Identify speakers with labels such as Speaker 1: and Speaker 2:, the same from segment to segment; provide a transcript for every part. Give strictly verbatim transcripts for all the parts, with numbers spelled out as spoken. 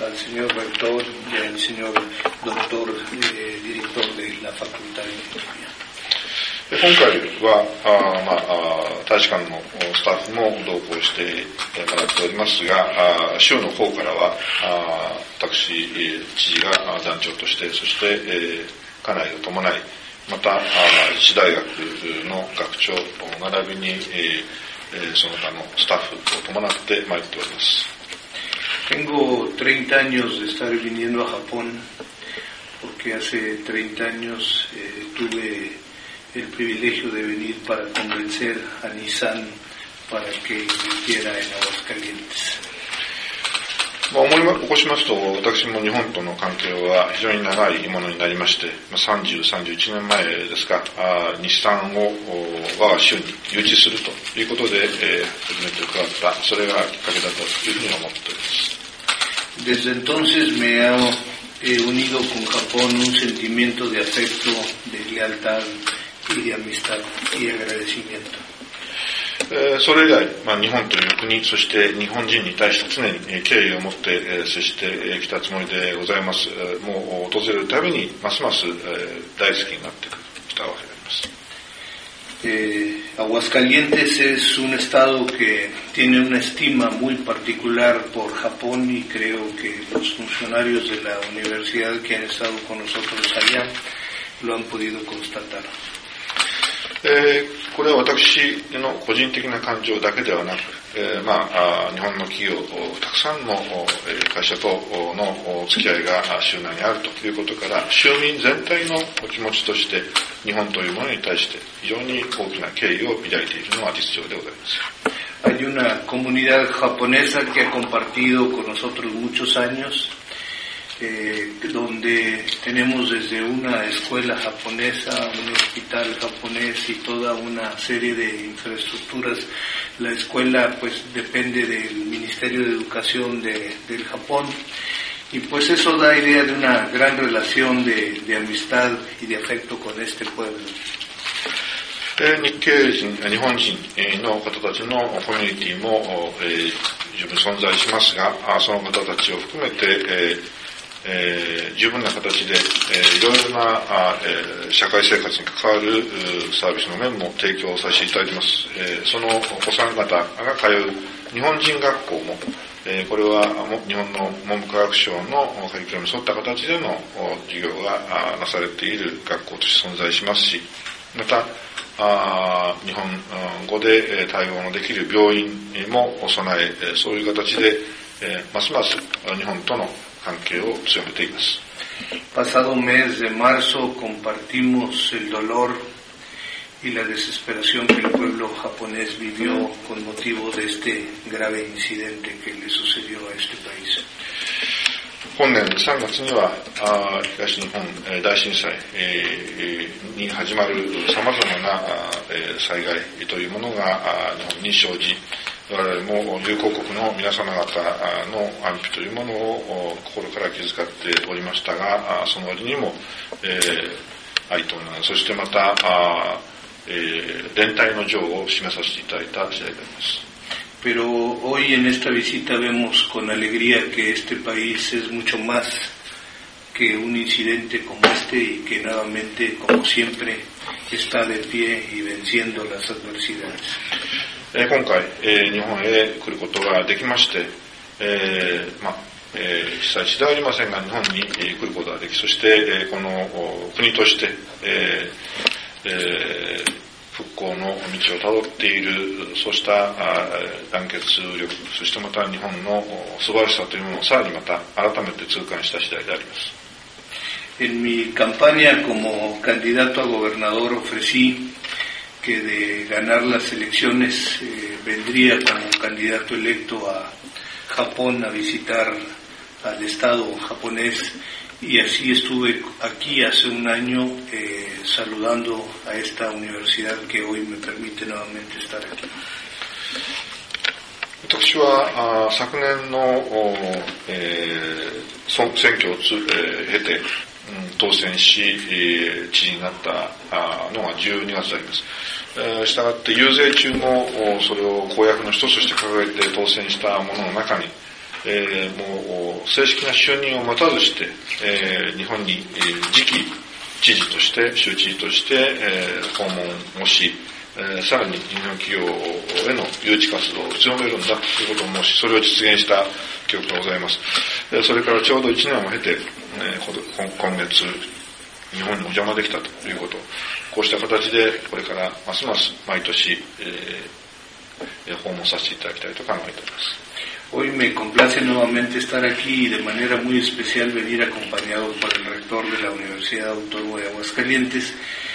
Speaker 1: al señor rector y al señor doctor eh, director de la Facultad de Filosofía.
Speaker 2: 今回はあ、まあ、大使館のスタッフも同行してもらっておりますが、あ州の方からはあ私、知事が団長として、そして、えー、家内を伴い、また自治大学の学長並びに、えー、その他のスタッフを伴って参っております。
Speaker 1: Tengo treinta años de estar viniendo a Japón, porque hace treinta años eh, tuve el privilegio de venir para convencer a Nissan para que invirtiera en Aguascalientes.
Speaker 2: まあ、思い起こしますと、私も日本との関係は非常に長いものになりまして、さんじゅう、さんじゅういちねんまえですが、日産を我が州に誘致するということで、えー、初めて伺った、それがきっかけだというふうに思っております。
Speaker 1: Desde entonces me ha eh, unido con Japón un sentimiento de afecto, de lealtad y de amistad y agradecimiento.
Speaker 2: それ以来、まあ、日本という国、そして日本人に対して常に敬意を持って接してきたつもりでございます。もう訪れるたびにますます大好きになってきたわけであります。
Speaker 1: Eh, Aguascalientes es un estado que tiene una estima muy particular por Japón y creo que los funcionarios de la universidad que han estado con nosotros allá lo han podido constatar.
Speaker 2: えー、これは私の個人的な感情だけではなく、えー、まあ、日本の企業、たくさんの会社との付き合いが州内にあるということから、州民全体のお気持ちとして、日本というものに対して非常に大きな敬意を抱いているのは実情でございます。
Speaker 1: Hay una comunidad japonesa que ha compartido con nosotros muchos años. Eh, donde tenemos desde una escuela japonesa, un hospital japonés y toda una serie de infraestructuras. La escuela pues depende del Ministerio de Educación de, del Japón y pues eso da idea de una gran relación de, de amistad y de afecto con este pueblo.
Speaker 2: 日系人、日本人の方たちのコミュニティも、えー、十分存在しますが、その方たちを含めて、えーえー、十分な形で、えー、いろいろな、えー、社会生活に関わるサービスの面も提供させていただいています。えー、そのお子さん方が通う日本人学校も、えー、これは日本の文部科学省のカリキュラムに沿った形での授業がなされている学校として存在しますし、またあ日本語で対応のできる病院も備え、そういう形で、えー、ますます日本との関係を強めています。
Speaker 1: Pasado mes de marzo compartimos el dolor y la desesperación que el pueblo japonés vivió con motivo de este grave incidente que le sucedió a este país.
Speaker 2: 本年さんがつにはあ東日本大震災、えー、に始まる様々な、えー、災害というものが日本に生じ、我々も友好国の皆様方の安否というものを心から気遣っておりましたが、その割にも、えー、哀悼なそしてまた、えー、連帯の情を示させていただいた次第であります。
Speaker 1: Pero hoy en esta visita vemos con alegría que este país es mucho más que un incidente como este y que nuevamente, como siempre, está de pie y venciendo las adversidades.
Speaker 2: 今回、えー、日本へ来ることができまして、えーまえー、被災地ではありませんが日本に来ることができ、そして、えー、この国として、えーえー復興の道をたどっている、そうした団結力、そしてまた日本の素晴らしさというものをさらにまた改めて痛感した次第であります。
Speaker 1: En mi campaña como candidato a gobernador ofrecí que de ganar las elecciones eh, vendría como candidato electo a Japón a visitar al Estado japonés. Y así estuve aquí hace un año eh, saludando a esta universidad que hoy me permite nuevamente estar aquí.
Speaker 2: 私は昨年の、えー、選挙をつ、えー、経て、うん、当選し、えー、知事になったのがじゅうにがつであります。えー、したがって遊説中もそれを公約の一つとして掲げて当選したものの中に、 えー、もう正式な就任を待たずして、えー、日本に、えー、次期知事として、州知事として、えー、訪問をし、えー、さらに日本企業への誘致活動を強めるんだということを申し、それを実現した記憶がございます。えー、それからちょうどいちねんを経て、えー、今月、日本にお邪魔できたということ、こうした形でこれからますます毎年、えー、訪問させていただきたいと考えております。
Speaker 1: Hoy me complace nuevamente estar aquí y de manera muy especial venir acompañado por el rector de la Universidad Autónoma de Aguascalientes,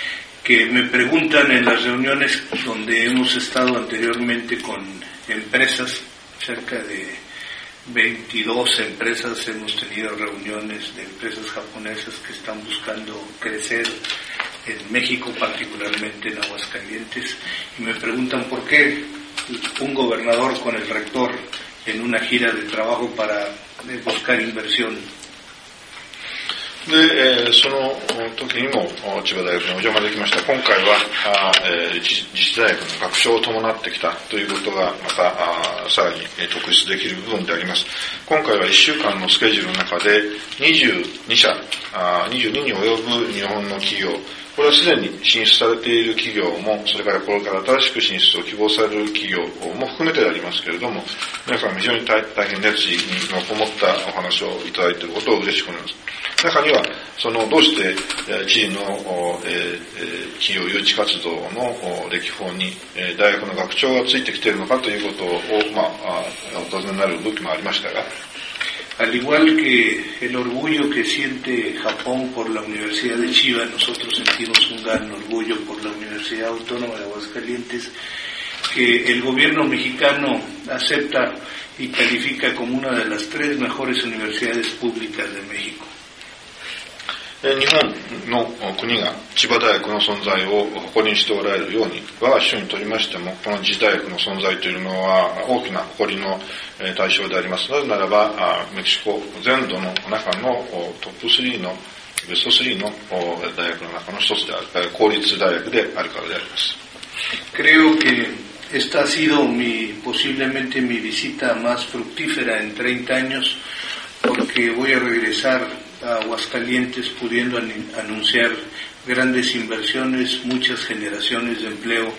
Speaker 1: que me preguntan en las reuniones donde hemos estado anteriormente con empresas, cerca de veintidós empresas, hemos tenido reuniones de empresas japonesas que están buscando crecer en México, particularmente en Aguascalientes, y me preguntan por qué un gobernador con el rector en una gira de trabajo para buscar inversión.
Speaker 2: で、えー、その時にも千葉大学にお邪魔できました。今回はあ、えー、自治大学の学長を伴ってきたということがまたあさらに特筆できる部分であります。今回はいっしゅうかんのスケジュールの中でにじゅうにしゃ、あにじゅうにに及ぶ日本の企業、これはすでに進出されている企業も、それからこれから新しく進出を希望される企業も含めてでありますけれども、皆さん非常に 大, 大変熱意のこもったお話をいただいていることを嬉しく思います。中には、そのどうして知事の、えー、企業誘致活動の歴訪に大学の学長がついてきているのかということを、まあ、お尋ねになる動きもありましたが、
Speaker 1: Al igual que el orgullo que siente Japón por la Universidad de Chiba, nosotros sentimos un gran orgullo por la Universidad Autónoma de Aguascalientes, que el gobierno mexicano acepta y califica como una de las tres mejores universidades públicas de México.
Speaker 2: 日本の国が千葉大学の存在を誇りにしておられるように、我が省にとりましても、この自治大学の存在というのは大きな誇りの対象であります。なぜならば、メキシコ全土の中のトップスリーの、ベストスリーの大学の中の一つである、公立大学であるからであります。
Speaker 1: Creo que esta ha sido mi, posiblemente mi visita más fructífera en treinta años, porque voy a regresar a Aguascalientes pudiendo anunciar grandes inversiones, muchas generaciones de empleo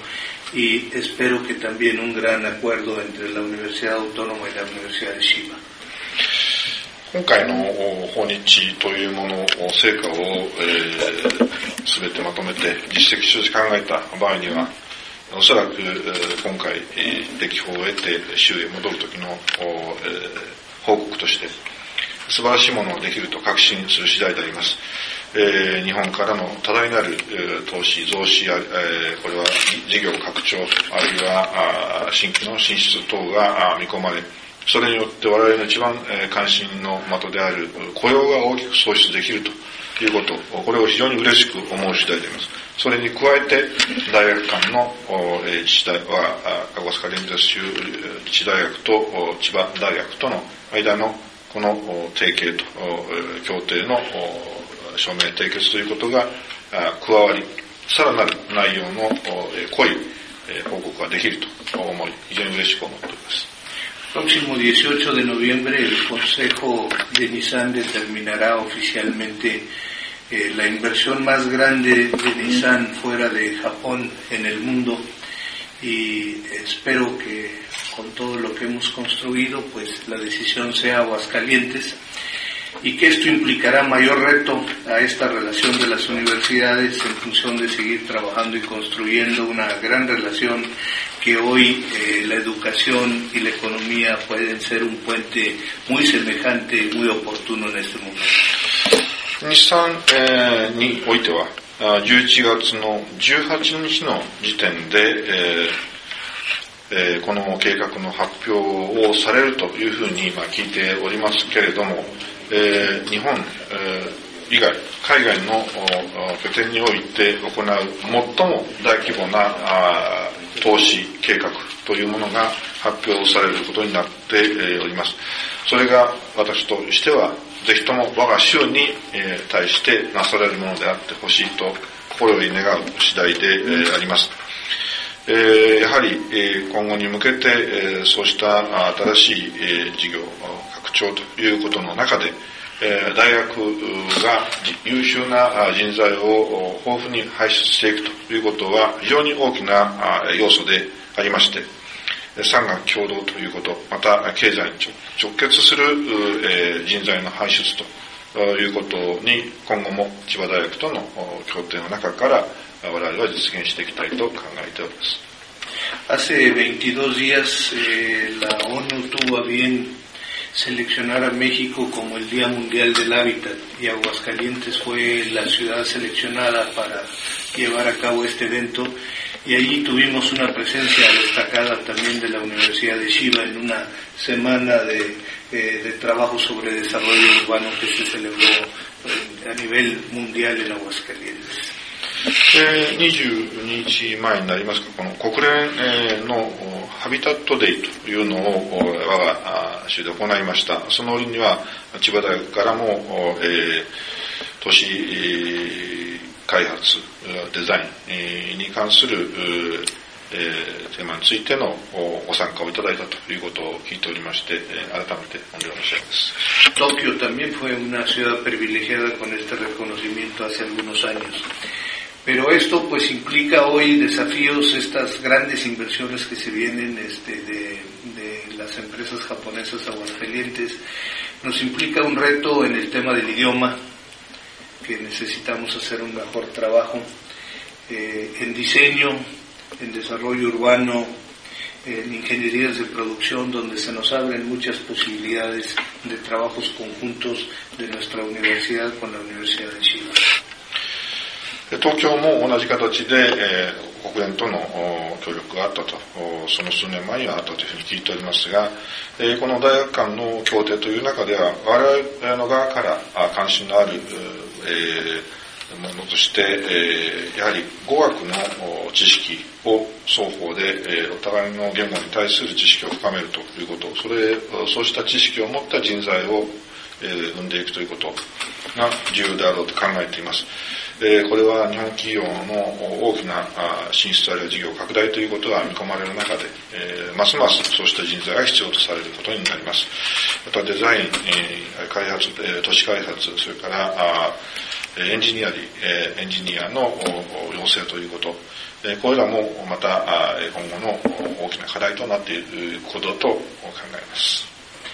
Speaker 1: y espero que también un gran acuerdo entre la Universidad Autónoma y la Universidad de Chiba.
Speaker 2: 今回の訪日というもの、成果をすべ、えー、てまとめて実績として考えた場合には、おそらく、えー、今回歴訪を得て州へ戻る時の、えー、報告として素晴らしいものができると確信する次第であります。えー、日本からの多大なる、えー、投資、増資、えー、これは事業拡張、あるいは新規の進出等が見込まれ、それによって我々の一番、えー、関心の的である雇用が大きく創出できるということ、これを非常に嬉しく思う次第であります。それに加えて、大学間の、えー、自治大は、アゴスカリンゼス州自治大学と千葉大学との間のこの提携と協定の署名締結ということが加わり、さらなる内容の濃い報告ができると思い、非常に嬉しく思っております。
Speaker 1: Próximo dieciocho de noviembre el Consejo de Nissan determinará oficialmente eh, la inversión más grande de Nissan fuera de Japón en el mundo y espero que con todo lo que hemos construido, pues la decisión sea Aguascalientes y que esto implicará mayor reto a esta relación de las universidades en función de seguir trabajando y construyendo una gran relación que hoy eh, la educación y la economía pueden ser un puente muy semejante y muy oportuno en este momento.
Speaker 2: 日産、えー、においてはじゅういちがつのじゅうはちにちの時点で、えーえー、この計画の発表をされるというふうに今聞いておりますけれども、えー、日本、えー、以外海外の拠点において行う最も大規模なあ投資計画というものが発表されることになっております。それが私としてはぜひとも我が州に対してなされるものであってほしいと心より願う次第であります。 えー、やはり、えー、今後に向けて、えー、そうした新しい、えー、事業拡張ということの中で、えー、大学が優秀な人材を豊富に輩出していくということは非常に大きな要素でありまして、産学共同ということ、また経済に直結する、えー、人材の輩出ということに今後も千葉大学との協定の中から我々は実現していきたいと考えております。
Speaker 1: Hace veintidós días eh, la ONU tuvo a bien seleccionar a México como el Día Mundial del Hábitat y Aguascalientes fue la ciudad seleccionada para llevar a cabo este evento y allí tuvimos una presencia destacada también de la Universidad de Chiba en una semana de, eh, de trabajo sobre desarrollo urbano que se celebró eh, a nivel mundial en Aguascalientes.
Speaker 2: えー、にじゅうににちまえになりますが、この国連、えー、のハビタットデイというのを我が州で行いました。その折には千葉大学からも、えー、都市、えー、開発デザインに関する、えー、テーマについてのご参加をいただいたということを聞いておりまして、改めてお願い申し上げます。
Speaker 1: Tokio también fue una ciudad privilegiada con este reconocimiento hace algunos años. Pero esto pues implica hoy desafíos, estas grandes inversiones que se vienen este, de, de las empresas japonesas Aguascalientes, nos implica un reto en el tema del idioma, que necesitamos hacer un mejor trabajo, eh, en diseño, en desarrollo urbano, en ingenierías de producción, donde se nos abren muchas posibilidades de trabajos conjuntos de nuestra universidad con la Universidad de Chiba.
Speaker 2: 東京も同じ形で、えー、国連との協力があったと、その数年前にはあったというふうに聞いておりますが、えー、この大学間の協定という中では我々の側から関心のある、えー、ものとして、えー、やはり語学の知識を双方で、えー、お互いの言語に対する知識を深めるということ、それそうした知識を持った人材を、えー、生んでいくということが重要であろうと考えています。えー、これは日本企業の大きな進出あるいは事業拡大ということが見込まれる中で、えー、ますますそうした人材が必要とされることになります。またデザイン、えー、開発、えー、都市開発、それからあエンジニアリ、えー、エンジニアの養成ということ、えー、これらもまた今後の大きな課題となっていることと考えます。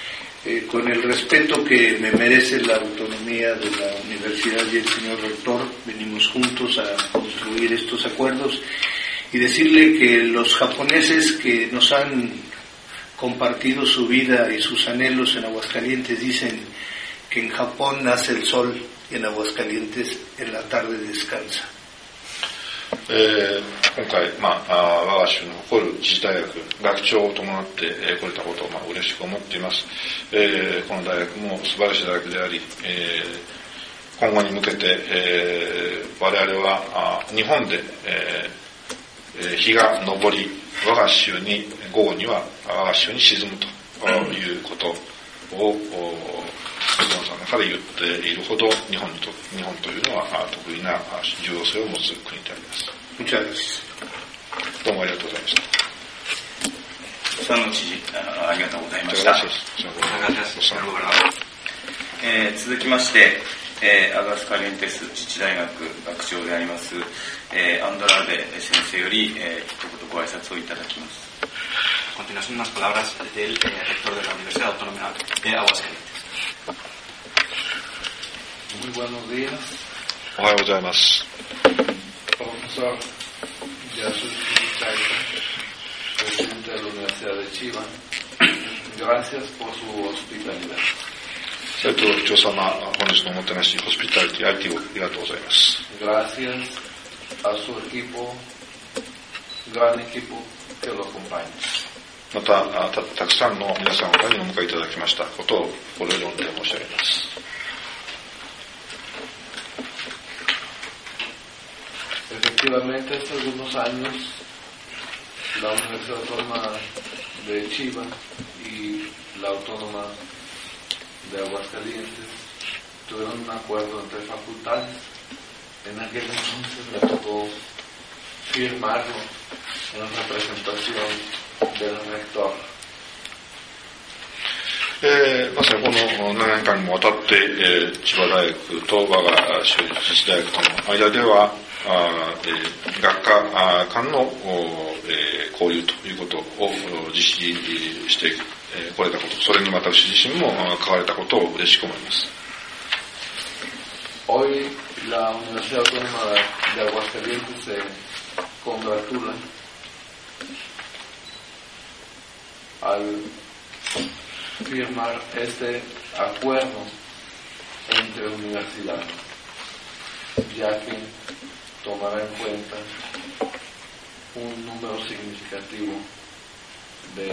Speaker 1: Eh, con el respeto que me merece la autonomía de la universidad y el señor rector, venimos juntos a construir estos acuerdos y decirle que los japoneses que nos han compartido su vida y sus anhelos en Aguascalientes dicen que en Japón nace el sol y en Aguascalientes en la tarde descansa.
Speaker 2: えー、今回、まあ、我が州の誇る自治大学、学長を伴って、えー、来れたことを、まあ、嬉しく思っています。えー、この大学も素晴らしい大学であり、えー、今後に向けて、えー、我々はあ日本で、えー、日が昇り、我が州に、午後には我が州に沈むということを、皆さんの中で言っているほど日本と、日本というのは得意な重要性を持つ国であります。どうもありがとうございました。
Speaker 3: 佐野知事、ありがとうございました。えー、続きまして、えー、アガスカリエンテス自治大学学長であります、えー、アンドラーベ先生より、えー、一言ご挨拶をいただきます。
Speaker 4: A continuación, unas palabras del eh, rector de la Universidad Autónoma de Aguascalientes.
Speaker 1: Muy buenos días.
Speaker 2: おはようございます。
Speaker 1: Profesor Yasushi Saito, presidente de la Universidad de Chiba. Gracias por su hospitalidad.
Speaker 2: 斉藤部長様、本日のおもてなし、ホスピタリティ、アイティをありがとうございます。
Speaker 1: Gracias a su equipo, gran equipo que lo acompaña.
Speaker 2: また た, たくさんの皆さん方にお迎えいただきましたことを心より申し上げます。
Speaker 1: Efectivamente, hace algunos años la Universidad Autónoma de Chiba y la Autónoma de Aguascalientes tuvieron un acuerdo entre facultades. En aquel entonces me tocó firmarlo en representación del rector.
Speaker 2: えー、まさにこのななねんかんにもわたって、えー、千葉大学と我が州立自治大学との間ではあ、えー、学科間の、えー、交流ということを実施してこ、えー、れたこと、それに私自身も関われたことを嬉しく思います。
Speaker 1: Hoy la Universidad Autónoma de Aguascalientes se congratula al firmar este acuerdo entre universidades, ya que tomará en cuenta un número significativo de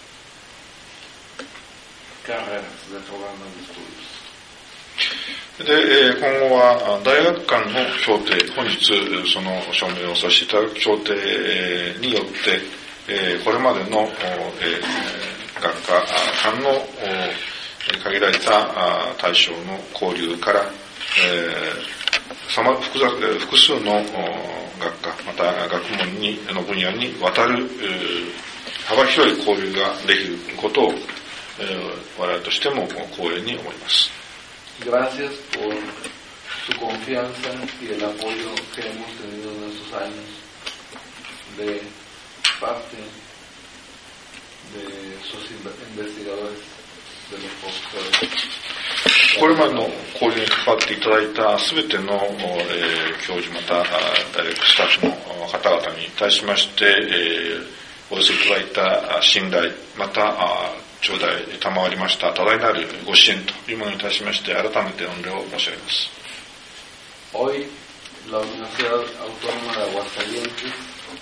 Speaker 1: carreras, de programas de estudios.
Speaker 2: で、えー、今後は大学間の協定、本日その署名をさせていただく協定によって、えー、これまでの、えー、学科間の限られた対象の交流から、えー、複雑複数の学科また学問にの分野にわたる幅広い交流ができることを、えー、我々としても光栄に思います。
Speaker 1: Gracias por su confianza y el apoyo que hemos tenido en estos años de parte de sus investigadores, de los profesores.
Speaker 2: これまでの交流に関わっていただいたすべての、えー、教授また大学スタッフの方々に対しまして、えー、お寄せいただいた信頼また頂戴賜りました多大なるご支援というものに対しまして改めて御礼を申し上げます。
Speaker 1: Hoy la Universidad Autónoma de Aguascalientes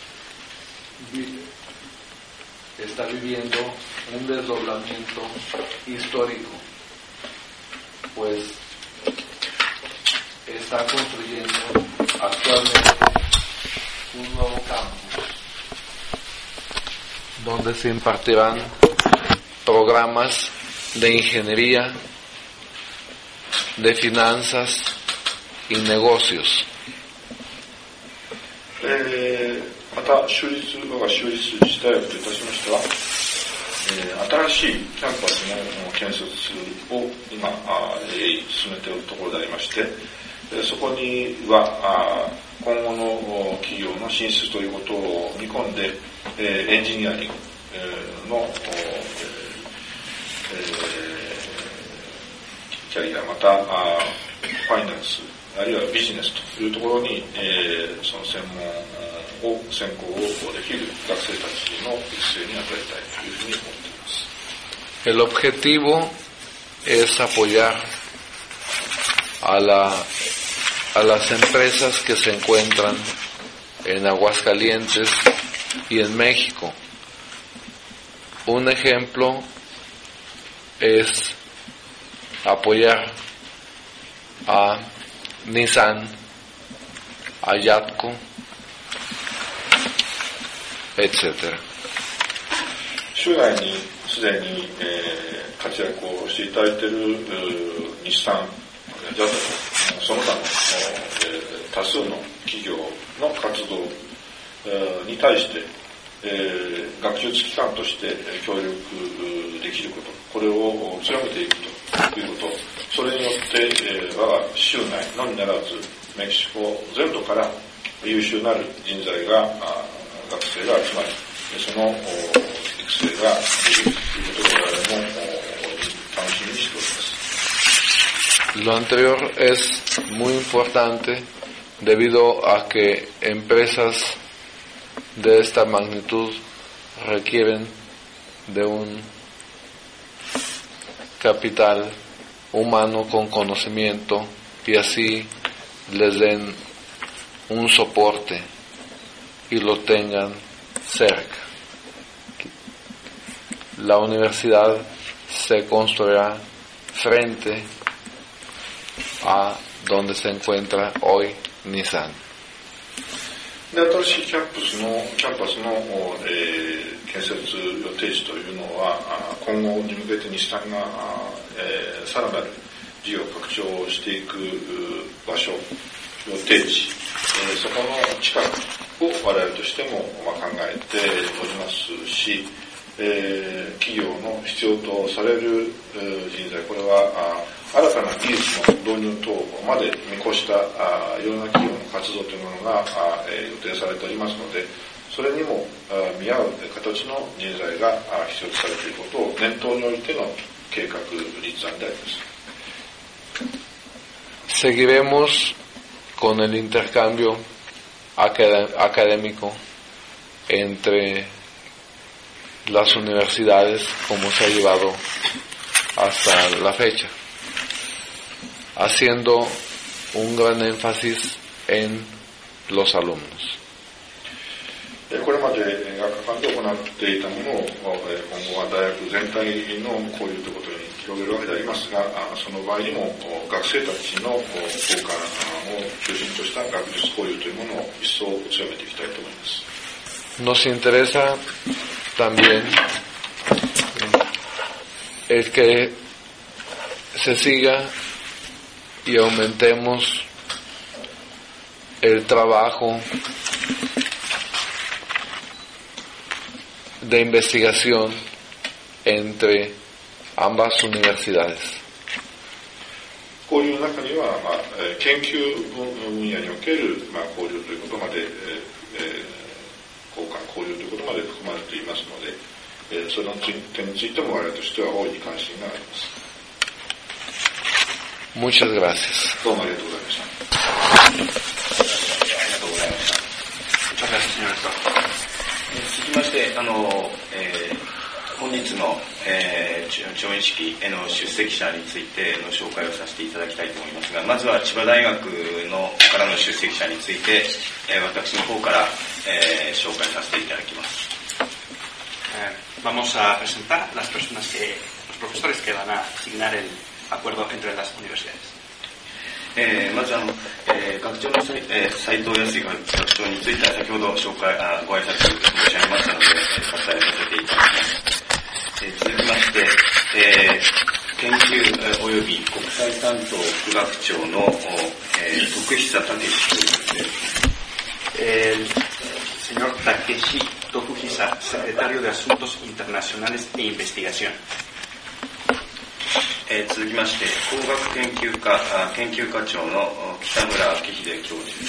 Speaker 1: está viviendo un desdoblamiento histórico, pues está construyendo actualmente un nuevo campus donde se impartirán programas de ingeniería, de finanzas y negocios.
Speaker 2: えー、また州立我が州立自治大学といたしましては、えー、新しいキャンパスの建設を今あ、えー、進めているところでありまして、えー、そこにはあ今後の企業の進出ということを見込んで、えー、エンジニアリング、えー、の、えー、キャリアまたあファイナンスあるいはビジネスというところに、えー、その専門を専攻をできる学生たちの育成に与えたいというふうに思っています。
Speaker 1: El objetivo es apoyar a la a las empresas que se encuentran en Aguascalientes y en México. Un ejemplo es apoyar a Nissan, a Yatco, etcétera.
Speaker 2: 州内にすでに、えー、活躍をしていただいている日産、ジャトその他の、えー、多数の企業の活動、えー、に対して、えー、学術機関として協力できること、これを強めていくということ、それによって、えー、我が州内のみならずメキシコ全土から優秀なる人材が学生が集まり、その育成ができるということで我々も楽しみにしております。
Speaker 1: Lo anterior es muy importante debido a que empresas de esta magnitud requieren de un capital humano con conocimiento y así les den un soporte y lo tengan cerca. La universidad se construirá frente a donde se encuentra hoy Nissan.
Speaker 2: で新しいキャンパスのキャンパスの、えー、建設予定地というのは今後に向けて日産が、えー、さらなる事業拡張をしていく場所予定地、えー、そこの近くを我々としても、まあ、考えておりますし、えー、企業の必要とされる人材、これは新たな技術の導入等まで見越したいろんな企業の活動というものが予定されておりますので、それにも見合う形の人材が必要とされていることを念頭においての計画立案であります。
Speaker 5: Seguiremos con el intercambio académico entre las universidades como se ha llevado hasta la fecha, haciendo un gran énfasis en los alumnos.
Speaker 2: これまで学科間で行っていたものを今後は大学全体の交流ということに広げるわけでありますが、その場合にも学生たちの交換を中心とした学術交流というものを一層強めていきたいと思います。
Speaker 5: Nos interesa también el que se siga y aumentemos el trabajo de investigación entre ambas universidades.
Speaker 2: 交流の中には、まあ、研究分野における、まあ、交流ということまで、えー、交換交流ということまで含まれていますので、えー、その点についても我々としては大いに関心があります。
Speaker 5: Muchas gracias.
Speaker 2: どうもありがとうございました。
Speaker 3: ありがとうございました。
Speaker 4: Muchas gracias, señor rector.
Speaker 3: 続きまして、あの、えー、本日の、えー、調印式への出席者についての紹介をさせていただきたいと思いますが、まずは千葉大学のからの出席者について、えー、私の方から、えー、紹介させていただきます。
Speaker 4: Eh, vamos a presentar las personas que, los profesores que van a asignar el acuerdo entre las universidades.
Speaker 3: えー、まずあの、えー、学長の斉、えー、斉藤康学長については先ほど紹介あご挨拶申し上げましたので、えー、差し上げさせていただきます。えー、続きまして、えー、研究及び国際担当副学長の、えー、徳久武史教授です。
Speaker 4: El señor Takeshi Tokuhisa, secretario de Asuntos Internacionales e Investigación.
Speaker 3: えー、続きまして工学研究科研究課長の北村明秀教授です。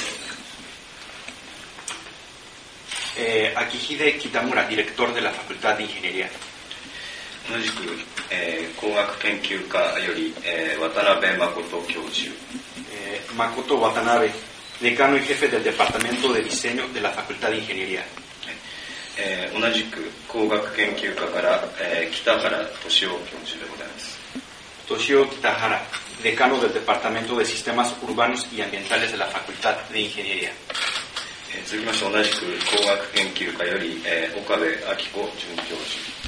Speaker 4: Eh, Akihide Kitamura, director de la Facultad de Ingeniería.
Speaker 3: 同じく、えー、工学研究科より、えー、渡辺誠教授。
Speaker 4: Eh, Makoto Watanabe, decano y jefe del Departamento de Diseño de la Facultad de Ingeniería.
Speaker 3: えー、同じく工学研究科から、えー、北原俊夫教授でございます。
Speaker 4: Toshio Kitahara, decano del Departamento de Sistemas Urbanos y Ambientales de la Facultad de Ingeniería.
Speaker 3: えー、続きまして同じく工学研究科より、えー、岡部明子准教授。